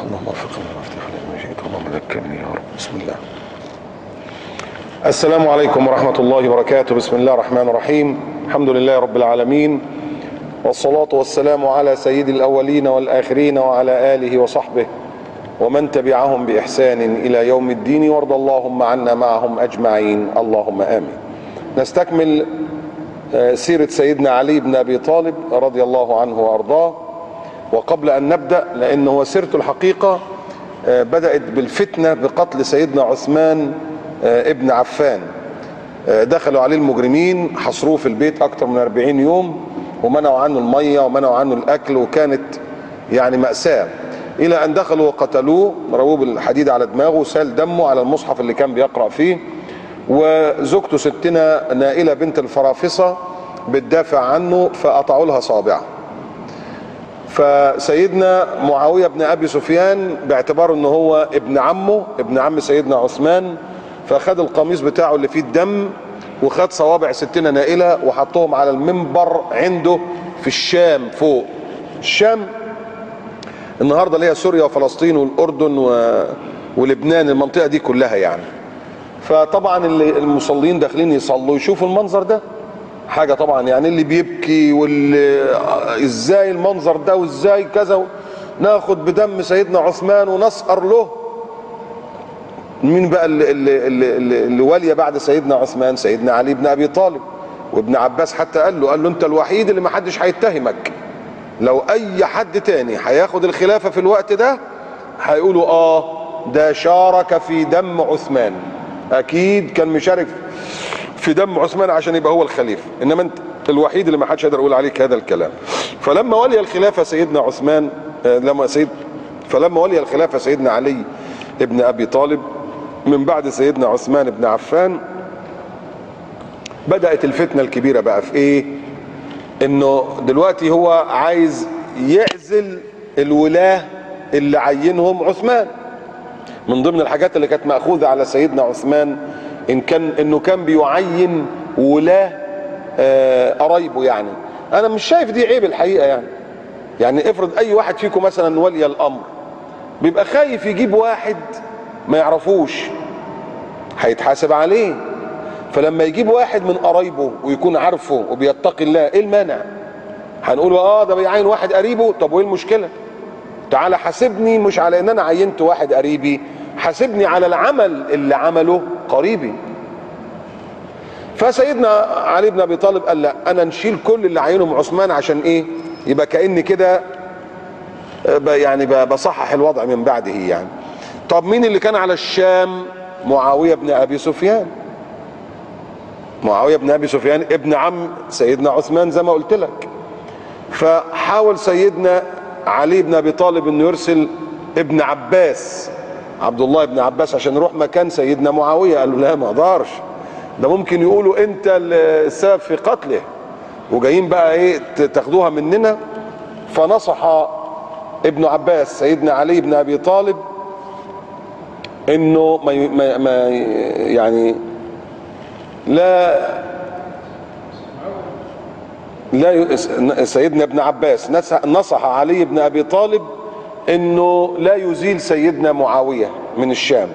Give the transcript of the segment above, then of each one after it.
اللهم وفقنا وافتح لما شئت اللهم ذكرني يا رب. بسم الله. السلام عليكم ورحمة الله وبركاته. بسم الله الرحمن الرحيم. الحمد لله رب العالمين، والصلاة والسلام على سيد الأولين والآخرين وعلى آله وصحبه ومن تبعهم بإحسان إلى يوم الدين، وارض اللهم عنا معهم أجمعين اللهم آمين. نستكمل سيرة سيدنا علي بن أبي طالب رضي الله عنه وأرضاه. وقبل أن نبدأ، لأنه سيرته الحقيقة بدأت بالفتنة بقتل سيدنا عثمان ابن عفان. دخلوا عليه المجرمين، حصروه في البيت أكثر من 40 يوم، ومنعوا عنه المية ومنعوا عنه الأكل، وكانت يعني مأساة، إلى أن دخلوا وقتلوه، ضربوه بالحديد على دماغه وسال دمه على المصحف اللي كان بيقرأ فيه. وزوجته ستنا نائلة بنت الفرافصة بتدافع عنه، فقطعوا لها صابعه. فسيدنا معاوية بن أبي سفيان باعتباره أنه هو ابن عمه، ابن عم سيدنا عثمان، فأخذ القميص بتاعه اللي فيه الدم وخد صوابع ستنا نائلة وحطهم على المنبر عنده في الشام فوق. الشام النهاردة اللي هي سوريا وفلسطين والأردن ولبنان، المنطقة دي كلها يعني. فطبعا المصلين داخلين يصلوا يشوفوا المنظر ده، حاجة طبعا يعني اللي بيبكي واللي ازاي المنظر ده وازاي كذا، ناخد بدم سيدنا عثمان ونسقر له. مين بقى اللي ولي بعد سيدنا عثمان؟ سيدنا علي بن ابي طالب. وابن عباس حتى قال له انت الوحيد اللي ما حدش هيتهمك، لو اي حد تاني هياخد الخلافة في الوقت ده هيقولوا ده شارك في دم عثمان، اكيد كان مشارك في دم عثمان عشان يبقى هو الخليفة، انما انت الوحيد اللي ما حدش يقدر يقول عليك هذا الكلام. فلما ولي الخلافة سيدنا عثمان فلما ولي الخلافة سيدنا علي ابن ابي طالب من بعد سيدنا عثمان ابن عفان، بدأت الفتنة الكبيرة بقى في ايه؟ انه دلوقتي هو عايز يعزل الولاة اللي عينهم عثمان. من ضمن الحاجات اللي كانت مأخوذة على سيدنا عثمان انه كان بيعين ولاة قرايبه. يعني انا مش شايف دي عيب الحقيقة. يعني افرض اي واحد فيكم مثلا ولي الامر بيبقى خايف يجيب واحد ما يعرفوش، هيتحاسب عليه. فلما يجيب واحد من قرايبه ويكون عارفه وبيتقي الله، ايه المانع؟ هنقول ده بيعين واحد قريبه، طب وايه المشكلة؟ تعالى حاسبني مش على ان انا عينت واحد قريبي، حاسبني على العمل اللي عمله قريبي. فسيدنا علي بن ابي طالب قال لا، انا نشيل كل اللي عينهم عثمان، عشان ايه؟ يبقى كأن كده يعني بصحح الوضع من بعده يعني. طب مين اللي كان على الشام؟ معاوية بن ابي سفيان. معاوية بن ابي سفيان ابن عم سيدنا عثمان زي ما قلت لك. فحاول سيدنا علي بن ابي طالب انه يرسل ابن عباس، عبد الله بن عباس، عشان يروح مكان سيدنا معاوية. قال له لا، ما اقدرش، ده ممكن يقولوا انت السبب في قتله وجايين بقى ايه تاخدوها مننا. فنصح ابن عباس سيدنا علي بن ابي طالب انه ما يعني لا سيدنا ابن عباس نصح علي بن ابي طالب انه لا يزيل سيدنا معاوية من الشام.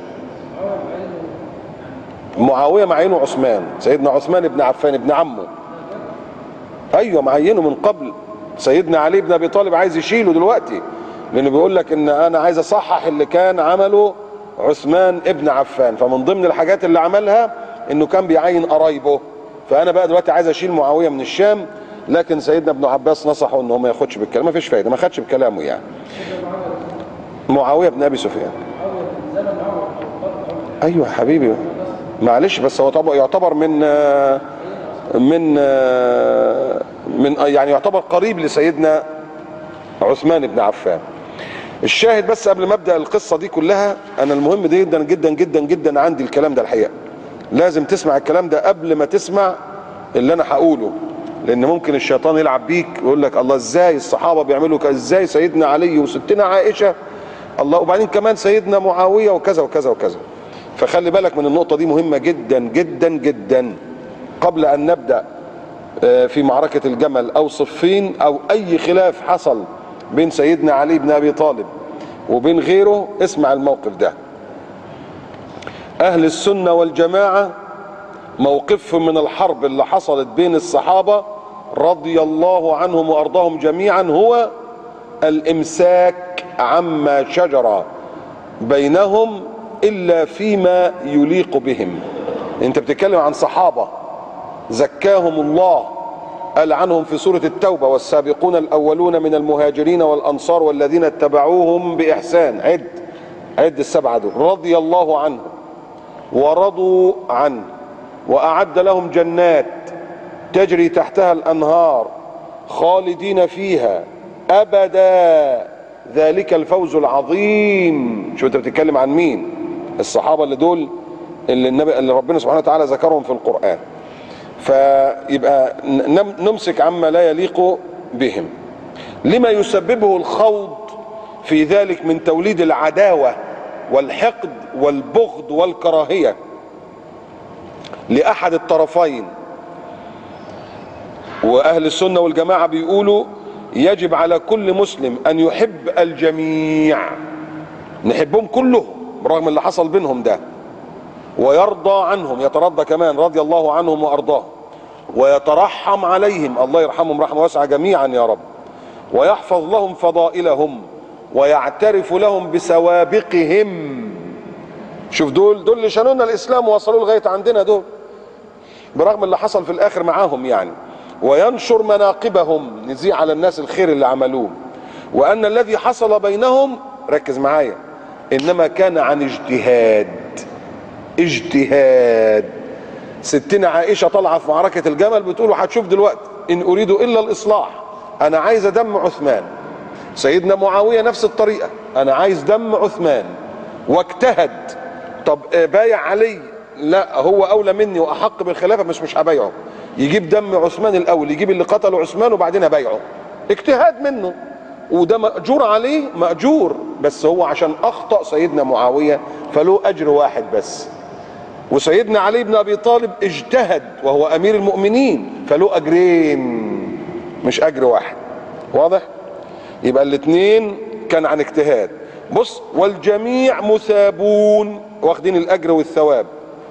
معاوية معينه عثمان، سيدنا عثمان ابن عفان ابن عمه، ايوه معينه من قبل. سيدنا علي بن ابي طالب عايز يشيله دلوقتي، لانه بيقول لك ان انا عايز اصحح اللي كان عمله عثمان ابن عفان. فمن ضمن الحاجات اللي عملها انه كان بيعين قرايبه، فانا بقى دلوقتي عايز اشيل معاوية من الشام. لكن سيدنا ابن عباس نصحه انه ما ياخدش بالكلام، ما فيش فايده، ما خدش بكلامه يعني. معاوية بن ابي سفيان، ايوه حبيبي معلش، بس هو طبعا يعتبر من يعني يعتبر قريب لسيدنا عثمان بن عفان. الشاهد بس قبل ما ابدا القصه دي كلها، انا المهم دي جدا جدا جدا جدا عندي الكلام ده الحقيقه، لازم تسمع الكلام ده قبل ما تسمع اللي انا هقوله، لان ممكن الشيطان يلعب بيك ويقول لك الله ازاي الصحابه بيعملوا كذا، ازاي سيدنا علي وستنا عائشه، الله، وبعدين كمان سيدنا معاويه وكذا وكذا وكذا. فخلي بالك من النقطه دي، مهمه جدا جدا جدا. قبل ان نبدا في معركه الجمل او صفين او اي خلاف حصل بين سيدنا علي بن ابي طالب وبين غيره. اسمع الموقف ده. اهل السنة والجماعة موقفهم من الحرب اللي حصلت بين الصحابة رضي الله عنهم وارضاهم جميعا هو الامساك عما شجر بينهم الا فيما يليق بهم. انت بتتكلم عن صحابة زكاهم الله، قال عنهم في سورة التوبة: والسابقون الأولون من المهاجرين والأنصار والذين اتبعوهم بإحسان. عد السبعة دول: رضي الله عنهم ورضوا عنه وأعد لهم جنات تجري تحتها الأنهار خالدين فيها أبدا ذلك الفوز العظيم. شو انت بتتكلم عن مين؟ الصحابة اللي ربنا سبحانه وتعالى ذكرهم في القرآن. فيبقى نمسك عما لا يليق بهم لما يسببه الخوض في ذلك من توليد العداوة والحقد والبغض والكراهية لأحد الطرفين. وأهل السنة والجماعة بيقولوا يجب على كل مسلم أن يحب الجميع، نحبهم كلهم برغم اللي حصل بينهم ده، ويرضى عنهم، يترضى كمان رضي الله عنهم وأرضاهم، ويترحم عليهم، الله يرحمهم رحمة واسعة جميعا يا رب، ويحفظ لهم فضائلهم ويعترف لهم بسوابقهم. شوف دول اللي شانوا لنا الإسلام ووصلوا لغاية عندنا دول برغم اللي حصل في الآخر معاهم يعني. وينشر مناقبهم، نذيع على الناس الخير اللي عملوه، وأن الذي حصل بينهم، ركز معايا، إنما كان عن اجتهاد. ستنا عائشة طالعة في معركة الجمل بتقول وهتشوف دلوقتي: إن أريد إلا الإصلاح، أنا عايز دم عثمان. سيدنا معاوية نفس الطريقة: أنا عايز دم عثمان، واجتهد. طب بايع علي؟ لا، هو أولى مني وأحق بالخلافة، مش هبايعه. يجيب دم عثمان الأول، يجيب اللي قتله عثمان وبعدين أبايعه. اجتهاد منه، وده مأجور عليه، مأجور، بس هو عشان أخطأ سيدنا معاوية فله أجر واحد بس. وسيدنا علي بن أبي طالب اجتهد وهو أمير المؤمنين فله أجرين مش أجر واحد. واضح؟ يبقى الاثنين كان عن اجتهاد. بص: والجميع مثابون، واخدين الأجر والثواب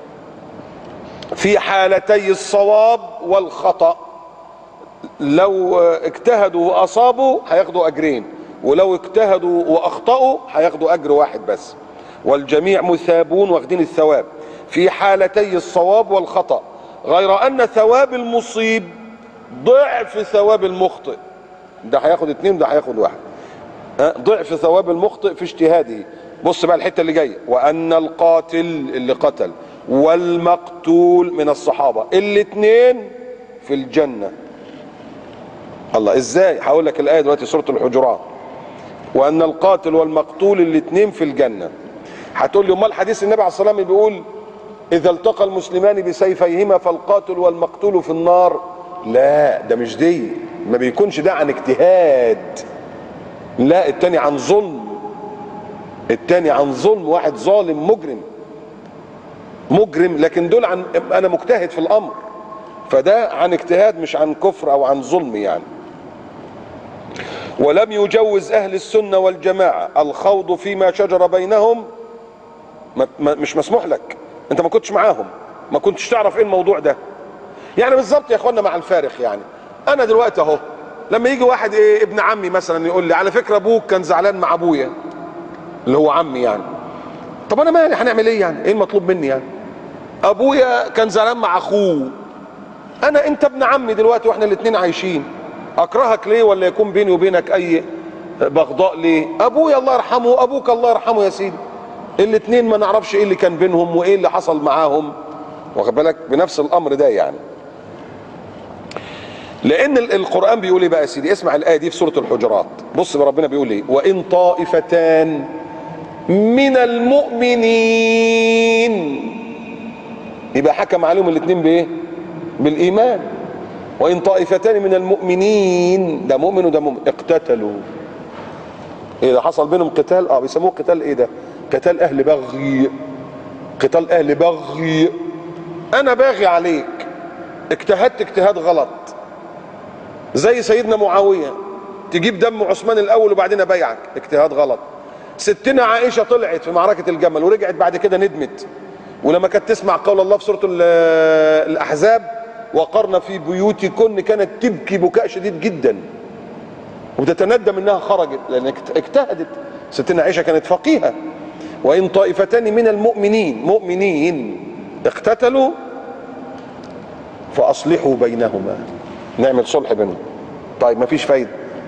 في حالتي الصواب والخطأ. لو اجتهدوا وأصابوا هياخدوا أجرين، ولو اجتهدوا وأخطأوا هياخدوا أجر واحد بس. والجميع مثابون، واخدين الثواب في حالتي الصواب والخطأ، غير أن ثواب المصيب ضعف ثواب المخطئ. ده هياخد 2 وده هياخد 1. ضعف ثواب المخطئ في اجتهاده. بص بقى الحتة اللي جاية: وأن القاتل اللي قتل والمقتول من الصحابة الاثنين في الجنة. الله، ازاي؟ هقول لك الآية دلوقتي، سورة الحجرات: وأن القاتل والمقتول الاثنين في الجنة. هتقول لي امال حديث النبي عليه الصلاة والسلام بيقول إذا التقى المسلمان بسيفيهما فالقاتل والمقتول في النار؟ لا، ده مش دي، ما بيكونش ده عن اجتهاد، لا، التاني عن ظلم، واحد ظالم مجرم، لكن دول عن انا مجتهد في الامر، فده عن اجتهاد مش عن كفر او عن ظلم يعني. ولم يجوز اهل السنة والجماعة الخوض فيما شجر بينهم. مش مسموح لك، انت ما كنتش معاهم، ما كنتش تعرف ايه الموضوع ده. يعني بالظبط يا اخوانا مع الفارق. يعني انا دلوقتي اهو لما يجي واحد ابن عمي مثلا يقول لي على فكرة ابوك كان زعلان مع ابويا اللي هو عمي يعني، طب انا مالي، هنعمل ايه يعني؟ ايه المطلوب مني يعني؟ ابويا كان زعلان مع اخوه، انت ابن عمي دلوقتي واحنا الاثنين عايشين، اكرهك ليه ولا يكون بيني وبينك اي بغضاء ليه؟ ابويا الله يرحمه، ابوك الله يرحمه يا سيدي، الاثنين ما نعرفش ايه اللي كان بينهم وايه اللي حصل معاهم، واخد بالك؟ بنفس الامر ده يعني. لان القرآن بيقول ايه بقى يا سيدي؟ اسمع الآية دي في سورة الحجرات. بص ربنا بيقول ايه: وإن طائفتان من المؤمنين، يبقى حكم عليهم الاثنين بايه؟ بالايمان. وإن طائفتان من المؤمنين، ده مؤمن وده مؤمن، اقتتلوا، ايه ده؟ حصل بينهم قتال، بيسموه قتال ايه ده؟ قتال اهل بغي، قتال اهل بغي. انا باغي عليك، اجتهدت اجتهاد غلط، زي سيدنا معاوية، تجيب دم عثمان الاول وبعدين ابايعك، اجتهاد غلط. ستنا عائشة طلعت في معركة الجمل ورجعت بعد كده ندمت، ولما كانت تسمع قول الله في سورة الأحزاب وقرن في بيوتكن كانت تبكي بكاء شديد جدا وتتندم انها خرجت لان اجتهدت. ستنا عائشة كانت فقيهة. وإن طائفتان من المؤمنين اقتتلوا فأصلحوا بينهما، نعمل صلح بينهم. طيب مفيش فايدة.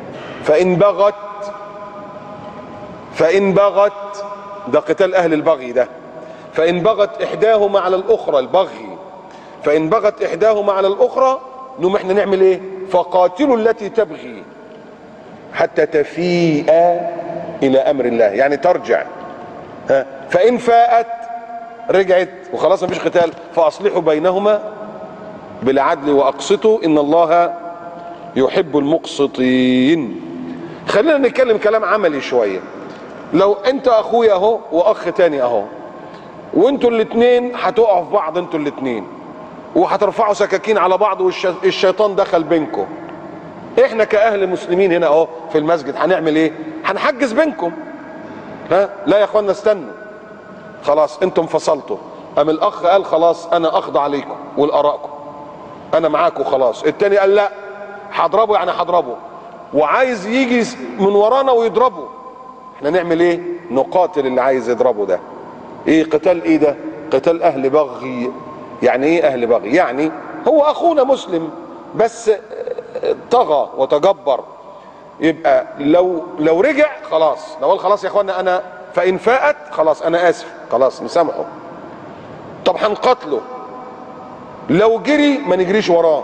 فإن بغت ده قتال أهل البغي ده. فإن بغت إحداهما على الأخرى، البغي، فإن بغت إحداهما على الأخرى نقوم احنا نعمل إيه؟ فقاتلوا التي تبغي حتى تفيء إلى أمر الله، يعني ترجع. فإن فاءت رجعت وخلاص مفيش قتال فأصلحوا بينهما بالعدل وأقسطوا إن الله يحب المقسطين. خلينا نتكلم كلام عملي شوية. لو انت اخويا اهو واخ تاني اهو، وانتوا الاتنين هتقعوا في بعض، انتوا الاتنين وهترفعوا سكاكين على بعض والشيطان دخل بينكم، احنا كاهل مسلمين هنا اهو في المسجد هنعمل ايه؟ هنحجز بينكم. لا يا اخوانا استنوا، خلاص انتم انفصلتوا. قام الاخ قال خلاص انا اخضع عليكم ولارائكم، انا معاكم خلاص. التاني قال لا هضربه، يعني هضربه، وعايز يجي من ورانا ويضربه. احنا نعمل ايه؟ نقاتل اللي عايز يضربه ده. ايه قتال ايه ده؟ قتال اهل بغي. يعني ايه اهل بغي؟ يعني هو اخونا مسلم بس طغى وتجبر. يبقى لو رجع خلاص، لو قال خلاص يا اخوانا انا، فان فاءت خلاص انا اسف، خلاص نسامحه. طب هنقتله، لو جري ما نجريش وراه.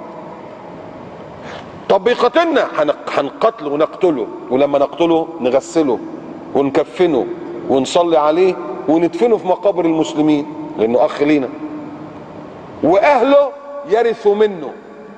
طب بيقاتلنا هنقتله ونقتله، ولما نقتله نغسله ونكفنه ونصلي عليه وندفنه في مقابر المسلمين لانه اخ لينا، واهله يرثوا منه،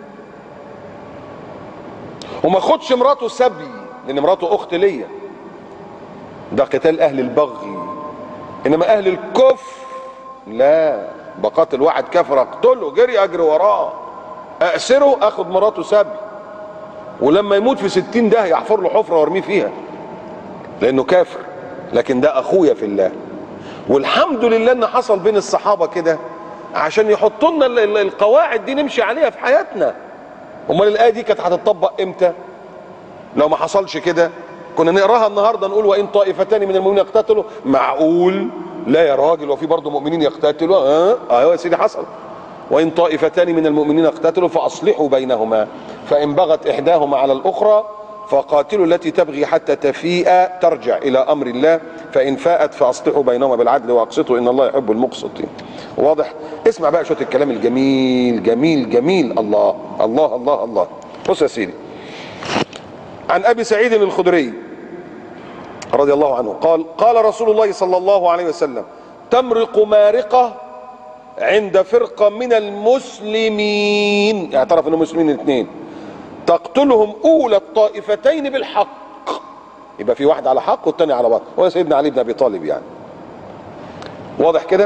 وما خدش مراته سبي لان مراته اخت ليا. ده قتال اهل البغي. انما اهل الكفر لا، بقاتل واحد كافر اقتله، جري اجري وراه، اسره، اخد مراته سبي، ولما يموت في 60 ده يحفر له حفره وارميه فيها لانه كافر. لكن ده اخويا في الله. والحمد لله ان حصل بين الصحابه كده عشان يحطوا لنا القواعد دي نمشي عليها في حياتنا. امال الايه دي كانت هتطبق امتى؟ لو ما حصلش كده كنا نقراها النهارده نقول وان طائفتان من المؤمنين يقتتلوا. معقول؟ لا يا راجل، وفي برضه مؤمنين يقتتلوا؟ ايوه يا سيدي حصل. وإن طائفتان من المؤمنين اقتتلوا فأصلحوا بينهما فإن بغت إحداهما على الأخرى فقاتلوا التي تبغي حتى تفيء ترجع إلى أمر الله فإن فاءت فأصلحوا بينهما بالعدل وأقسطوا إن الله يحب المقسطين. واضح؟ اسمع بقى شوية الكلام الجميل جميل جميل. الله الله الله الله. بص يا سيدي، عن أبي سعيد الخدري رضي الله عنه قال قال رسول الله صلى الله عليه وسلم تمرق مارقة عند فرقة من المسلمين، اعترف ان المسلمين الاثنين، تقتلهم اولى الطائفتين بالحق. يبقى في واحد على حق والثاني على باطل، هو سيدنا علي بن ابي طالب. يعني واضح كده؟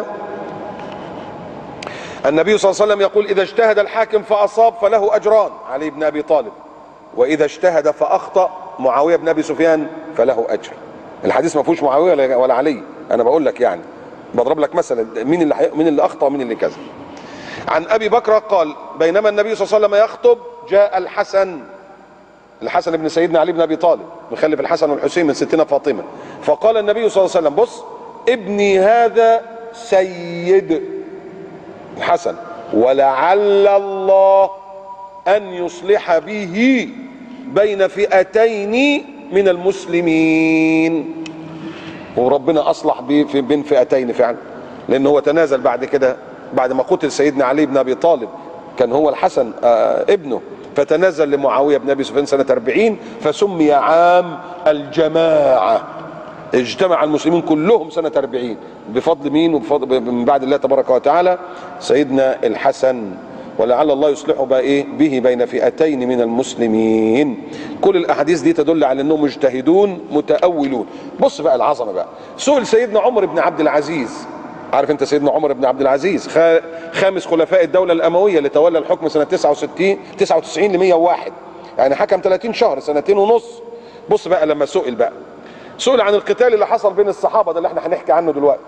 النبي صلى الله عليه وسلم يقول اذا اجتهد الحاكم فاصاب فله اجران، علي بن ابي طالب، واذا اجتهد فاخطأ، معاوية بن ابي سفيان، فله اجر. الحديث ما فيهوش معاوية ولا علي، انا بقول لك يعني بضرب لك مثلا مين اللي اخطا ومين اللي كذا. عن ابي بكر قال بينما النبي صلى الله عليه وسلم يخطب جاء الحسن بن سيدنا علي بن ابي طالب مخلف الحسن والحسين من ستنا فاطمه، فقال النبي صلى الله عليه وسلم بص ابني هذا سيد الحسن ولعل الله ان يصلح به بين فئتين من المسلمين. وربنا اصلح بين فئتين فعلا، لانه هو تنازل بعد كده بعد ما قتل سيدنا علي بن ابي طالب، كان هو الحسن ابنه، فتنازل لمعاوية بن ابي سفيان سنة 40 فسمي عام الجماعة. اجتمع المسلمين كلهم سنة 40 بفضل مين؟ وبفضل من بعد الله تبارك وتعالى سيدنا الحسن، ولعل الله يصلحه به بين فئتين من المسلمين. كل الاحاديث دي تدل على انهم مجتهدون متأولون. بص بقى العظمه بقى. سئل سيدنا عمر بن عبد العزيز، عارف انت سيدنا عمر بن عبد العزيز خامس خلفاء الدوله الامويه اللي تولى الحكم سنه 99 ل 101، يعني حكم 30 شهر، سنتين ونص. بص بقى لما سئل بقى سئل عن القتال اللي حصل بين الصحابة ده اللي احنا هنحكي عنه دلوقتي،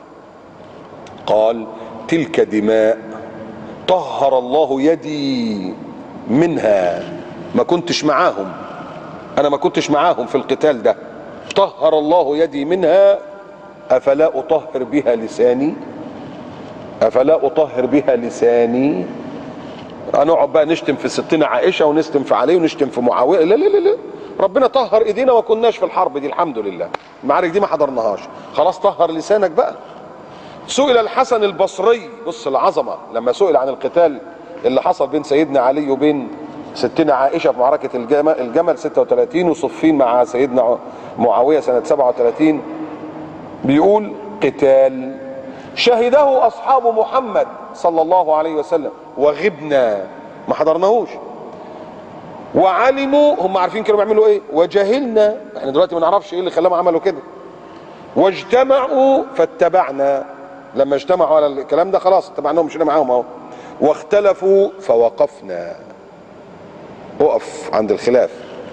قال تلك دماء طهر الله يدي منها. ما كنتش معاهم، انا ما كنتش معاهم في القتال ده، طهر الله يدي منها، افلا اطهر بها لساني، افلا اطهر بها لساني. هنقعد بقى نشتم في ستنا عائشة ونشتم في علي ونشتم في معاوية؟ لا لا لا لا، ربنا طهر ايدينا، ما كناش في الحرب دي الحمد لله، المعارك دي ما حضرناهاش، خلاص طهر لسانك بقى. سئل الحسن البصري، بص العظمة، لما سئل عن القتال اللي حصل بين سيدنا علي وبين ستنا عائشة في معركة الجمل 36 وصفين مع سيدنا معاوية سنة 37، بيقول قتال شهده أصحاب محمد صلى الله عليه وسلم وغبنا، ما حضرناهوش، وعلموا، هم عارفين كانوا بيعملوا ايه، وجهلنا، احنا دلوقتي ما نعرفش ايه اللي خلاهم عملوا كده، واجتمعوا فاتبعنا، لما اجتمعوا على الكلام ده خلاص اتبعناهم مشينا معاهم اهو، واختلفوا فوقفنا، وقف عند الخلاف.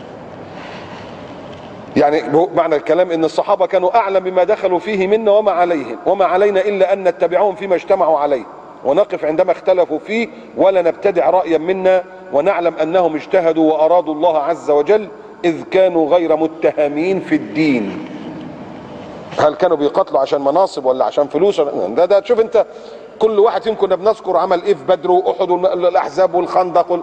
يعني معنى الكلام ان الصحابة كانوا اعلم بما دخلوا فيه منا وما علينا الا ان نتبعهم فيما اجتمعوا عليه، ونقف عندما اختلفوا فيه، ولا نبتدع رأيا منا، ونعلم انهم اجتهدوا وارادوا الله عز وجل، اذ كانوا غير متهمين في الدين. هل كانوا بيقاتلوا عشان مناصب ولا عشان فلوس؟ ده تشوف انت كل واحد فيهم كنا بنذكر عمل ايه في بدر واحد والاحزاب والخندق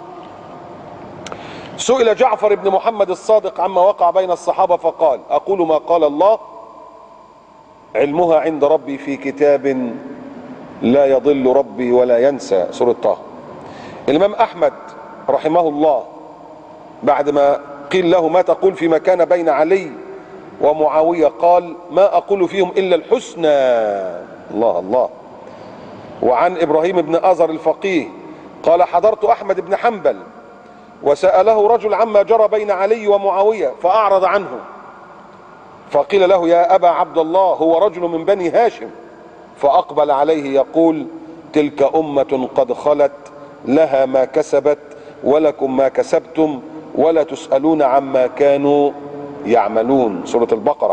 سئل جعفر بن محمد الصادق عما وقع بين الصحابة فقال اقول ما قال الله علمها عند ربي في كتاب لا يضل ربي ولا ينسى، سورة طه. الامام احمد رحمه الله بعد ما قيل له ما تقول فيما كان بين علي ومعاوية قال ما اقول فيهم الا الحسنى. الله الله. وعن ابراهيم بن ازر الفقيه قال حضرت احمد بن حنبل وسأله رجل عما جرى بين علي ومعاوية فأعرض عنه، فقيل له يا أبا عبد الله هو رجل من بني هاشم، فأقبل عليه يقول تلك أمة قد خلت لها ما كسبت ولكم ما كسبتم ولا تسألون عما كانوا يعملون، سورة البقرة.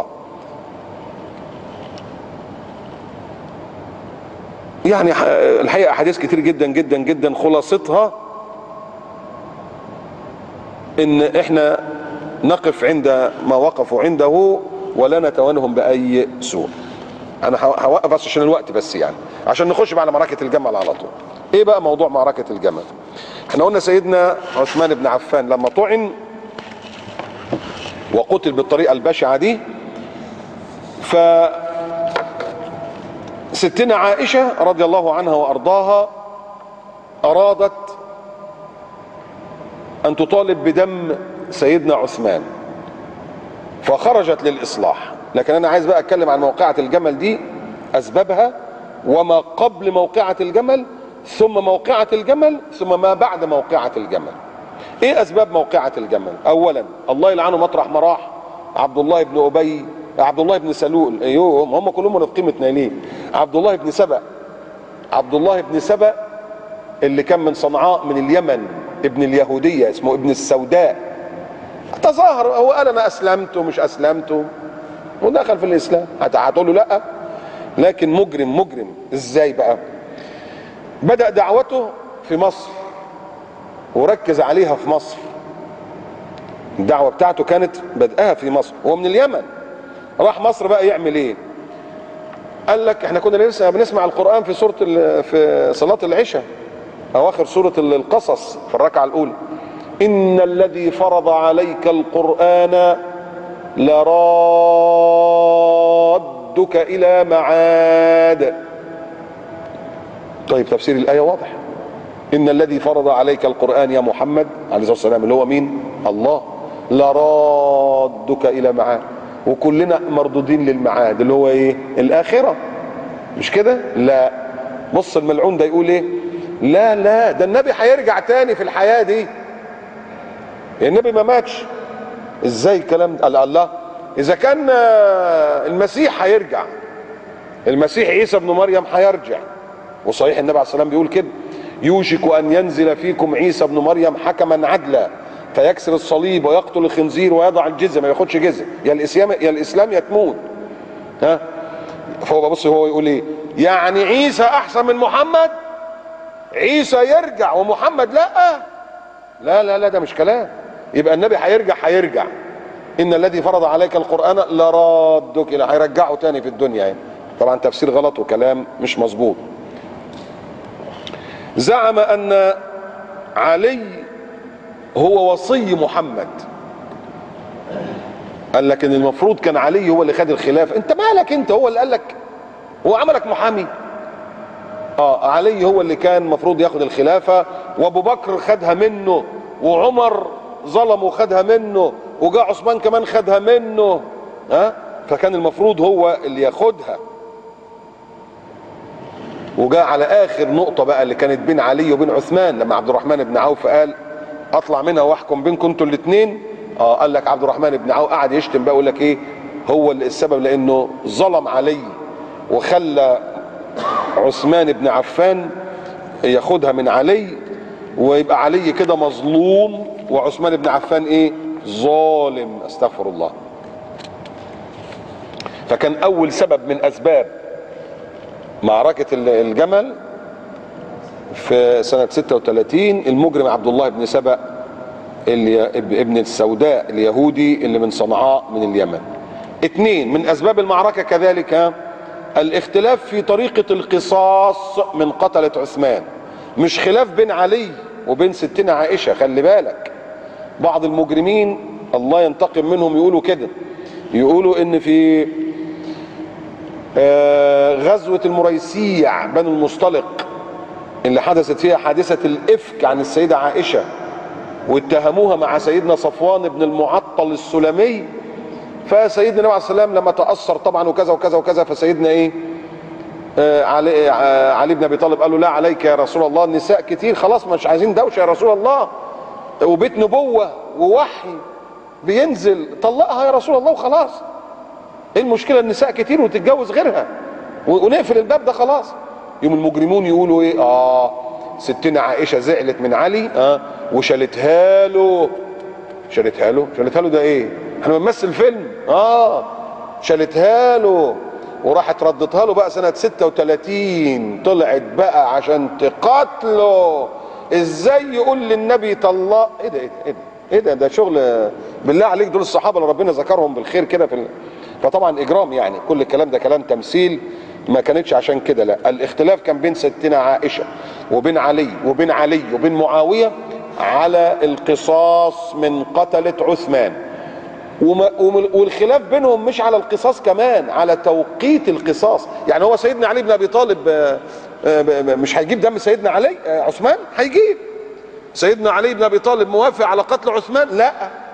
يعني الحقيقة أحاديث كتير جدا جدا جدا، خلاصتها ان احنا نقف عند ما وقفوا عنده ولا نتوانهم باي سوء. انا هوقف بس عشان الوقت، بس يعني عشان نخش بقى على معركة الجمل على طول. ايه بقى موضوع معركة الجمل؟ احنا قلنا سيدنا عثمان بن عفان لما طعن وقتل بالطريقة البشعة دي، ف ستنا عائشة رضي الله عنها وارضاها ارادت ان تطالب بدم سيدنا عثمان فخرجت للاصلاح. لكن انا عايز بقى اتكلم عن موقعة الجمل دي، اسبابها وما قبل موقعة الجمل ثم موقعة الجمل ثم ما بعد موقعة الجمل. ايه اسباب موقعة الجمل؟ اولا الله يلعنه مطرح ما راح عبد الله بن ابي، عبد الله بن سلول، ايوه هم كلهم منافقين متنايلين، عبد الله بن سبأ، عبد الله بن سبأ اللي كان من صنعاء من اليمن، ابن اليهودية اسمه ابن السوداء، تظاهر هو قال انا اسلمت ومش اسلمت ودخل في الاسلام، هتقول له لا؟ لكن مجرم مجرم. ازاي بقى؟ بدأ دعوته في مصر وركز عليها في مصر، الدعوة بتاعته كانت بدأها في مصر، هو من اليمن، راح مصر بقى يعمل ايه؟ قال لك احنا كنا لسه بنسمع القرآن في سورة في صلاة العشاء اواخر سورة القصص في الركعة الاولى، ان الذي فرض عليك القرآن لرادك الى معاد. طيب تفسير الآية واضح، ان الذي فرض عليك القرآن يا محمد عليه الصلاة والسلام اللي هو مين؟ الله، لرادك الى معاد، وكلنا مردودين للمعاد اللي هو ايه؟ الاخرة، مش كده؟ لا، بص الملعون ده يقول ايه؟ لا لا، ده النبي هيرجع تاني في الحياة دي، النبي ما ماتش. ازاي الكلام ده؟ قال الله اذا كان المسيح هيرجع، المسيح عيسى ابن مريم هيرجع، وصحيح النبي عليه الصلاة والسلام بيقول كده يوشك ان ينزل فيكم عيسى ابن مريم حكما عدلا فيكسر الصليب ويقتل الخنزير ويضع الجزية، ما ياخدش جزية، يا الاسلام يا تموت. ها، فهو بص هو يقول ايه؟ يعني عيسى احسن من محمد؟ عيسى يرجع ومحمد لا؟ لا لا لا، ده مش كلام. يبقى النبي هيرجع. ان الذي فرض عليك القرآن لرادك الى، هيرجعه تاني في الدنيا يعني. طبعا تفسير غلط وكلام مش مظبوط. زعم ان علي هو وصي محمد، قال لك ان المفروض كان علي هو اللي خد الخلافه. انت مالك انت؟ هو اللي قال لك؟ هو عملك محامي؟ علي هو اللي كان المفروض ياخد الخلافه، وابو بكر خدها منه، وعمر ظلم وخدها منه، وجاء عثمان كمان خدها منه. فكان المفروض هو اللي ياخدها. وجاء على اخر نقطه بقى اللي كانت بين علي وبين عثمان، لما عبد الرحمن بن عوف قال اطلع منها واحكم بينكم انتوا الاثنين. قال لك عبد الرحمن بن عوف قعد يشتم بقى، يقول لك ايه؟ هو اللي السبب، لانه ظلم علي وخلى عثمان بن عفان ياخدها من علي، ويبقى علي كده مظلوم وعثمان بن عفان ايه؟ ظالم. استغفر الله. فكان اول سبب من اسباب معركة الجمل في سنة 36 المجرم عبد الله بن سبأ ابن السوداء اليهودي اللي من صنعاء من اليمن. 2 من اسباب المعركة كذلك الاختلاف في طريقة القصاص من قتلة عثمان. مش خلاف بين علي وبين ستنا عائشة، خلي بالك. بعض المجرمين الله ينتقم منهم يقولوا كده، يقولوا ان في غزوة المريسيع بنو المصطلق اللي حدثت فيها حادثة الإفك عن السيدة عائشة، واتهموها مع سيدنا صفوان بن المعطل السلمي، فسيدنا النبي عليه السلام لما تأثر طبعا وكذا وكذا وكذا، فسيدنا ايه؟ علي بن ابي طالب قال له لا عليك يا رسول الله، النساء كتير خلاص مش عايزين دوشه يا رسول الله، وبيت نبوه ووحي بينزل، طلقها يا رسول الله وخلاص. ايه المشكله؟ النساء كتير وتتجوز غيرها ونقفل الباب ده خلاص. يوم المجرمون يقولوا ايه؟ ستنا عائشه زعلت من علي وشالتها له. شالتها له ده ايه؟ احنا بنمثل فيلم. شالتها له وراحت ردتها له بقى سنة 36، طلعت بقى عشان تقاتله. ازاي يقول للنبي طلق؟ ايه ده شغل بالله عليك. دول الصحابة اللي ربنا ذكرهم بالخير كده فطبعا اجرام يعني. كل الكلام ده كلام تمثيل، ما كانتش عشان كده. لا، الاختلاف كان بين ستنا عائشة وبين علي وبين معاوية على القصاص من قتلة عثمان. والخلاف بينهم مش على القصاص، كمان على توقيت القصاص. يعني هو سيدنا علي بن ابي طالب مش هيجيب دم سيدنا علي عثمان؟ هيجيب. سيدنا علي بن ابي طالب موافق على قتل عثمان؟ لا.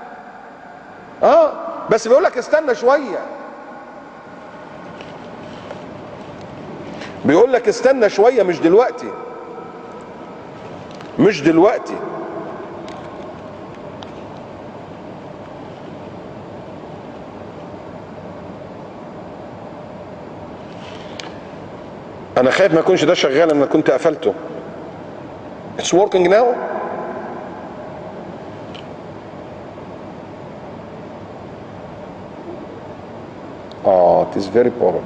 بس بيقول لك استنى شويه، بيقول لك استنى شويه، مش دلوقتي. انا خايف ما يكونش ده شغال، انا كنت قفلته. It's working now. It is very poor.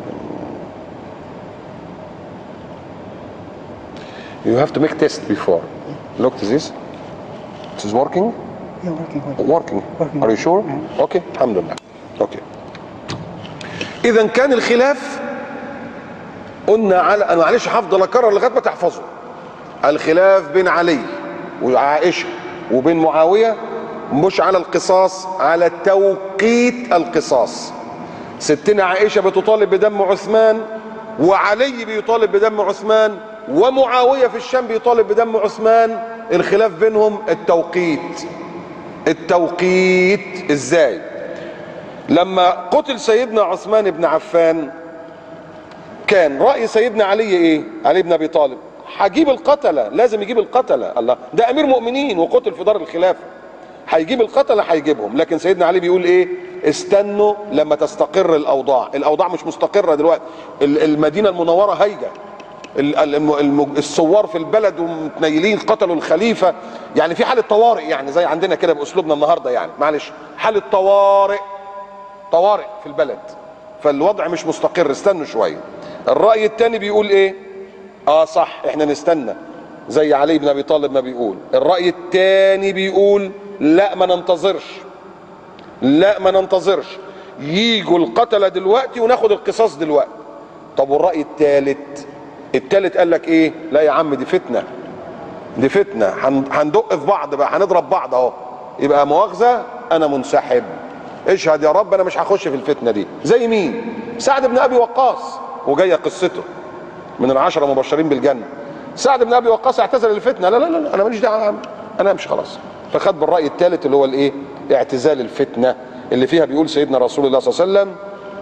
You have to make test before. Look to this. It is working. Yeah, working. Are you sure? Yeah. Okay. الحمد لله. Okay. إذا كان الخلاف قلنا على، انا معلش هفضل اكرر لغايه ما تحفظه. الخلاف بين علي وعائشه وبين معاويه مش على القصاص، على توقيت القصاص. ستنا عائشه بتطالب بدم عثمان، وعلي بيطالب بدم عثمان، ومعاويه في الشام بيطالب بدم عثمان. الخلاف بينهم التوقيت. ازاي؟ لما قتل سيدنا عثمان بن عفان كان رأي سيدنا علي ايه؟ علي بن ابي طالب هجيب القتلة، لازم يجيب القتلة. الله، ده امير مؤمنين وقتل في دار الخلافة، هيجيب القتلة هيجيبهم. لكن سيدنا علي بيقول ايه؟ استنوا لما تستقر الاوضاع. الاوضاع مش مستقرة دلوقتي، المدينة المنورة هايجة، الثوار في البلد ومتنيلين قتلوا الخليفه، يعني في حاله طوارئ، يعني زي عندنا كده باسلوبنا النهارده، يعني معلش حاله طوارئ في البلد، فالوضع مش مستقر، استنوا شويه. الراي الثاني بيقول ايه؟ صح، احنا نستنى زي علي بن ابي طالب ما بيقول. الراي الثاني بيقول لا ما ننتظرش، ييجوا القتله دلوقتي وناخد القصاص دلوقتي. طب والراي الثالث قال لك ايه؟ لا يا عم، دي فتنه، هندق في بعض بقى، هنضرب بعض اهو، يبقى مؤاخذه انا منسحب، اشهد يا رب انا مش هخش في الفتنه دي. زي مين؟ سعد بن ابي وقاص، وجايه قصته من العشره المبشرين بالجنه. سعد بن ابي وقاص اعتزل الفتنه، لا لا لا انا ماليش دعوه، انا امشي خلاص. فخد بالراي الثالث اللي هو الايه؟ اعتزال الفتنه، اللي فيها بيقول سيدنا رسول الله صلى الله عليه وسلم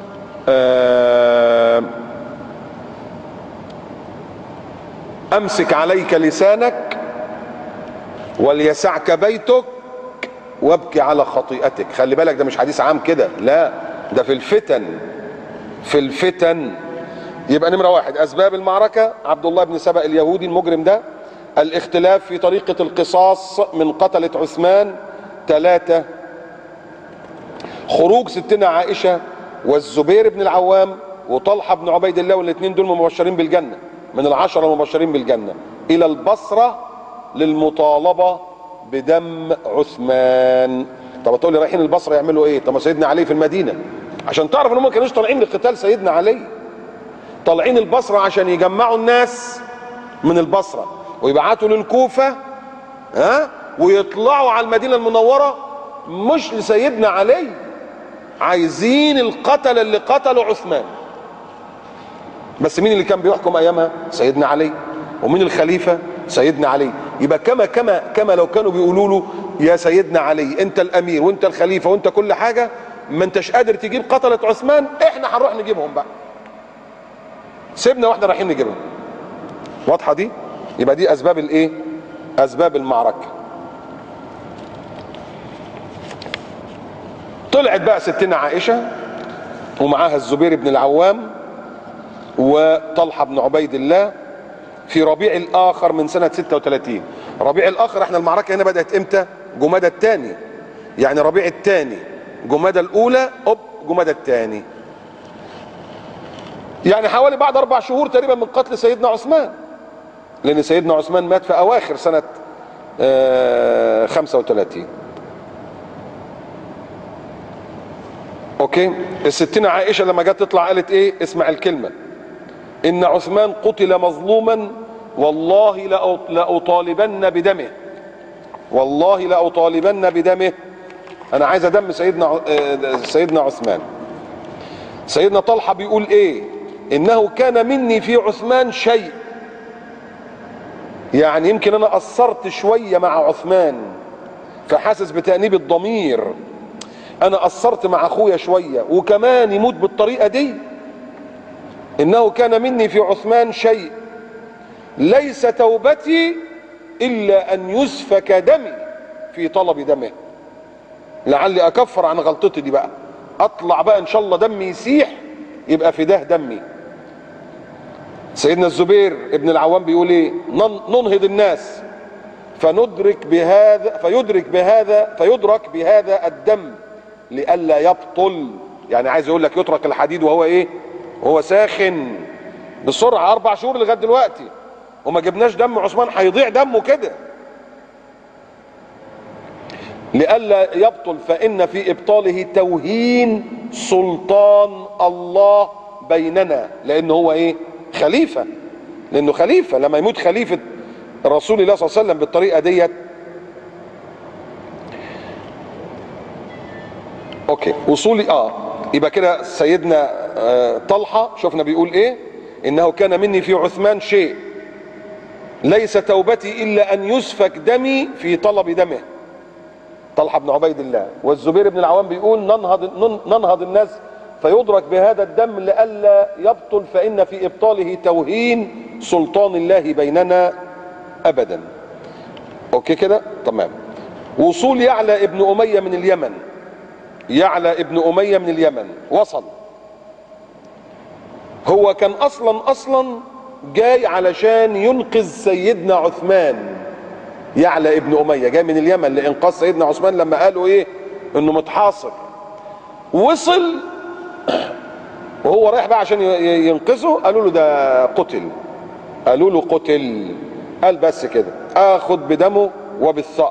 امسك عليك لسانك وليسعك بيتك وابكي على خطيئتك. خلي بالك، ده مش حديث عام كده، لا ده في الفتن. يبقى نمرة واحد اسباب المعركة: عبد الله بن سبأ اليهودي المجرم ده. الاختلاف في طريقة القصاص من قتلة عثمان. 3 خروج ستنا عائشة والزبير بن العوام وطلحة بن عبيد الله، والاثنين دول مبشرين بالجنة من العشرة المبشرين بالجنة، الى البصرة للمطالبة بدم عثمان. طب تقول لي رايحين البصرة يعملوا ايه؟ طب ما سيدنا علي في المدينة. عشان تعرف ان هم ما كانوش طالعين لقتال سيدنا علي، طالعين البصرة عشان يجمعوا الناس من البصرة ويبعتوا للكوفة، ويطلعوا على المدينة المنورة، مش لسيدنا علي، عايزين القتل اللي قتلوا عثمان. بس مين اللي كان بيحكم ايامها؟ سيدنا علي. ومين الخليفة؟ سيدنا علي. يبقى كما لو كانوا بيقولوا له يا سيدنا علي انت الامير وانت الخليفة وانت كل حاجة، ما انتش قادر تجيب قتلة عثمان، احنا هنروح نجيبهم بقى، سيبنا واحنا رايحين نجيبهم. واضحة دي؟ يبقى دي اسباب الايه؟ اسباب المعركة. طلعت بقى ستنا عائشة ومعاها الزبير بن العوام وطلحة بن عبيد الله في ربيع الاخر من سنة 36. ربيع الاخر، احنا المعركة هنا بدأت امتى؟ جمادى الثاني، يعني ربيع الثاني، جمادى الاولى، جمادى الثاني، يعني حوالي بعد 4 شهور تقريبا من قتل سيدنا عثمان، لان سيدنا عثمان مات في اواخر سنة 35. اوكي. الستنا عائشة لما جت تطلع قالت ايه؟ اسمع الكلمة: ان عثمان قتل مظلوما والله لأطالبن بدمه، والله لأطالبن بدمه. انا عايز دم سيدنا عثمان. سيدنا طلحة بيقول ايه؟ انه كان مني في عثمان شيء، يعني يمكن انا قصرت شوية مع عثمان فحاسس بتأنيب الضمير، انا قصرت مع اخويا شوية وكمان يموت بالطريقة دي. انه كان مني في عثمان شيء ليس توبتي الا ان يسفك دمي في طلب دمه، لعلي اكفر عن غلطتي دي بقى، اطلع بقى ان شاء الله دمي يسيح يبقى فداه دمي. سيدنا الزبير ابن العوام بيقول ايه؟ ننهض الناس فيدرك بهذا الدم لئلا يبطل، يعني عايز يقول لك يترك الحديد وهو ايه؟ وهو ساخن بسرعه. 4 شهور لغايه دلوقتي وما جبناش دم عثمان، هيضيع دمه كده. لئلا يبطل فإن في إبطاله توهين سلطان الله بيننا، لأنه هو إيه؟ خليفة، لأنه خليفة. لما يموت خليفة رسول الله صلى الله عليه وسلم بالطريقة ديت. أوكي. وصولي يبقى كده سيدنا طلحة شفنا بيقول إيه؟ إنه كان مني في عثمان شيء ليس توبتي إلا أن يسفك دمي في طلب دمه، طلحة بن عبيد الله. والزبير بن العوام بيقول ننهض الناس فيدرك بهذا الدم لئلا يبطل فإن في إبطاله توهين سلطان الله بيننا أبدا. أوكي كده؟ تمام. وصول يعلى ابن أمية من اليمن، يعلى ابن أمية من اليمن وصل. هو كان أصلا جاي علشان ينقذ سيدنا عثمان. يعلى ابن أمية جاي من اليمن لإنقاذ سيدنا عثمان لما قالوا ايه انه متحاصر. وصل وهو رايح بقى عشان ينقذه، قالوا له ده قتل، قالوا له قتل. قال بس كده اخد بدمه وبالثأر،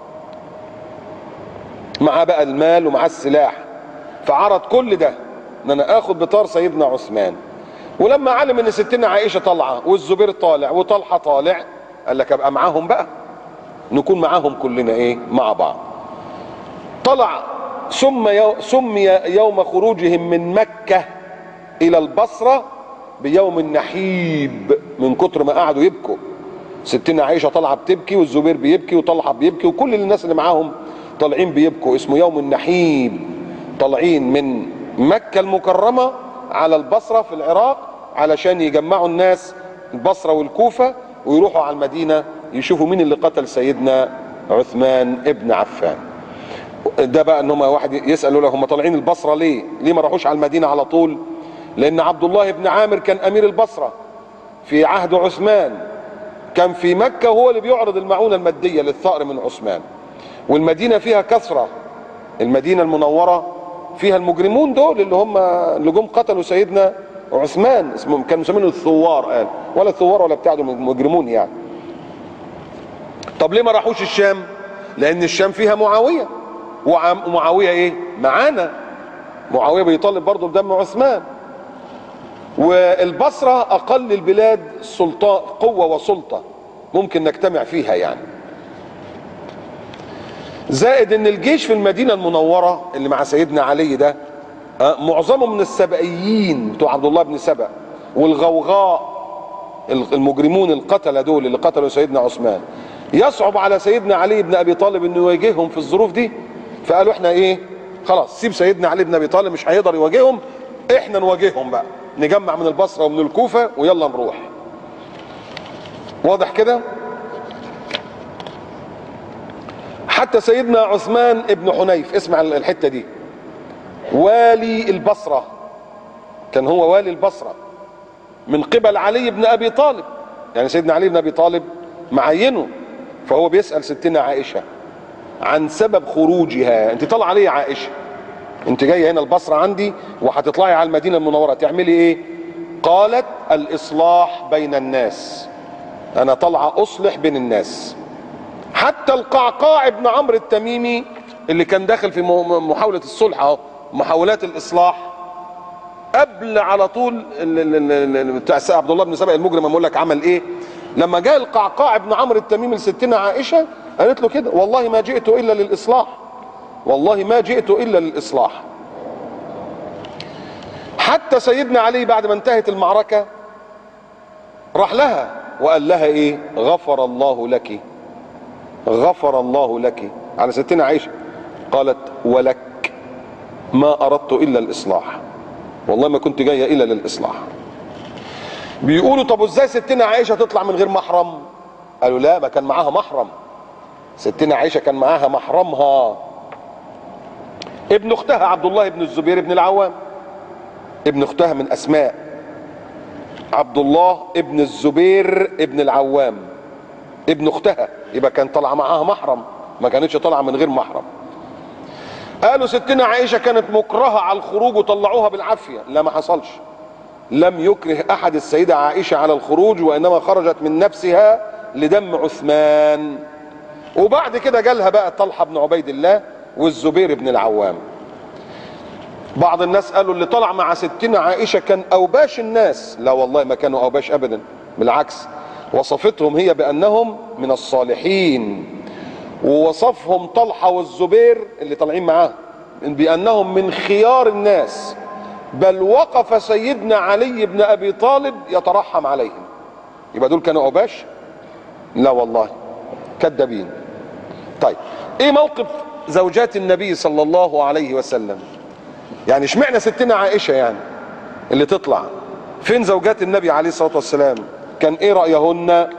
معاه بقى المال ومعاه السلاح، فعرض كل ده ان انا اخد بطار سيدنا عثمان. ولما علم ان ستنا عائشه طالعه والزبير طالع وطلحه طالع، قال لك ابقى معاهم بقى، نكون معاهم كلنا ايه مع بعض. طلع سمي يوم خروجهم من مكه الى البصره بيوم النحيب، من كتر ما قعدوا يبكوا. ستنا عائشه طالعه بتبكي، والزبير بيبكي، وطلحه بيبكي، وكل الناس اللي معاهم طالعين بيبكوا. اسمه يوم النحيب. طالعين من مكه المكرمه على البصره في العراق علشان يجمعوا الناس البصره والكوفه، ويروحوا على المدينه يشوفوا مين اللي قتل سيدنا عثمان ابن عفان. ده بقى ان هم واحد يسالوا له هم طالعين البصره ليه؟ ليه ما راحوش على المدينه على طول؟ لان عبد الله بن عامر كان امير البصره في عهد عثمان، كان في مكه وهو اللي بيعرض المعونه الماديه للثأر من عثمان. والمدينه فيها كثره، المدينه المنوره فيها المجرمون دول اللي هم اللي جم قتلوا سيدنا عثمان، اسمهم كانوا مسمينه الثوار، قال ولا الثوار ولا بتاع، دول مجرمون يعني. طب ليه ما راحوش الشام؟ لان الشام فيها معاويه، ومعاويه ايه معانا، معاويه بيطالب برضه بدم عثمان. والبصره اقل البلاد سلطان قوه وسلطه ممكن نجتمع فيها يعني. زائد ان الجيش في المدينه المنوره اللي مع سيدنا علي ده معظمه من السبئيين بتوع عبد الله بن سبأ والغوغاء، المجرمون القتله دول اللي قتلوا سيدنا عثمان. يصعب على سيدنا علي بن ابي طالب انه يواجههم في الظروف دي، فقالوا احنا ايه خلاص سيب سيدنا علي بن ابي طالب مش هيقدر يواجههم، احنا نواجههم بقى، نجمع من البصره ومن الكوفه ويلا نروح. واضح كده؟ حتى سيدنا عثمان ابن حنيف، اسمع الحته دي، والي البصره، كان هو والي البصره من قبل علي بن ابي طالب، يعني سيدنا علي بن ابي طالب معينه. فهو بيسال ستنا عائشه عن سبب خروجها. انت طالعه ليه يا عائشه؟ انت جايه هنا البصره عندي وهتطلعي على المدينه المنوره تعملي ايه؟ قالت الاصلاح بين الناس، انا طالعه اصلح بين الناس. حتى القعقاع بن عمرو التميمي اللي كان داخل في محاوله الصلح اهو، محاولات الاصلاح، قبل على طول بتاع عبد الله بن سبأ المجرم، اقول لك عمل ايه؟ لما جاء القعقاع بن عمرو التميمي لستنا عائشه قالت له كده والله ما جئت الا للاصلاح، والله ما جئت الا للاصلاح. حتى سيدنا علي بعد ما انتهت المعركه راح لها وقال لها ايه؟ غفر الله لك، غفر الله لك، على ستنا عائشه. قالت ولك ما اردت الا الاصلاح، والله ما كنت جايه الا للاصلاح. بيقولوا طب ازاي ستنا عائشه تطلع من غير محرم؟ قالوا لا، ما كان معاها محرم، ستنا عائشه كان معاها محرمها ابن اختها عبد الله بن الزبير بن العوام، ابن اختها من اسماء، عبد الله ابن الزبير ابن العوام ابن اختها، يبقى كان طالعه معاها محرم، ما كانتش طالعه من غير محرم. قالوا ستنا عائشه كانت مكرهه على الخروج وطلعوها بالعافيه، لا ما حصلش، لم يكره احد السيده عائشه على الخروج، وانما خرجت من نفسها لدم عثمان. وبعد كده جالها بقى طلحه بن عبيد الله والزبير بن العوام. بعض الناس قالوا اللي طلع مع ستنا عائشه كان اوباش الناس، لا والله ما كانوا اوباش ابدا، بالعكس وصفتهم هي بانهم من الصالحين، ووصفهم طلحه والزبير اللي طالعين معاه بانهم من خيار الناس، بل وقف سيدنا علي بن ابي طالب يترحم عليهم. يبقى دول كانوا اوباش؟ لا والله كذابين. طيب ايه موقف زوجات النبي صلى الله عليه وسلم؟ يعني اشمعنى ستنا عائشه يعني اللي تطلع؟ فين زوجات النبي عليه الصلاه والسلام؟ كان ايه رايهن؟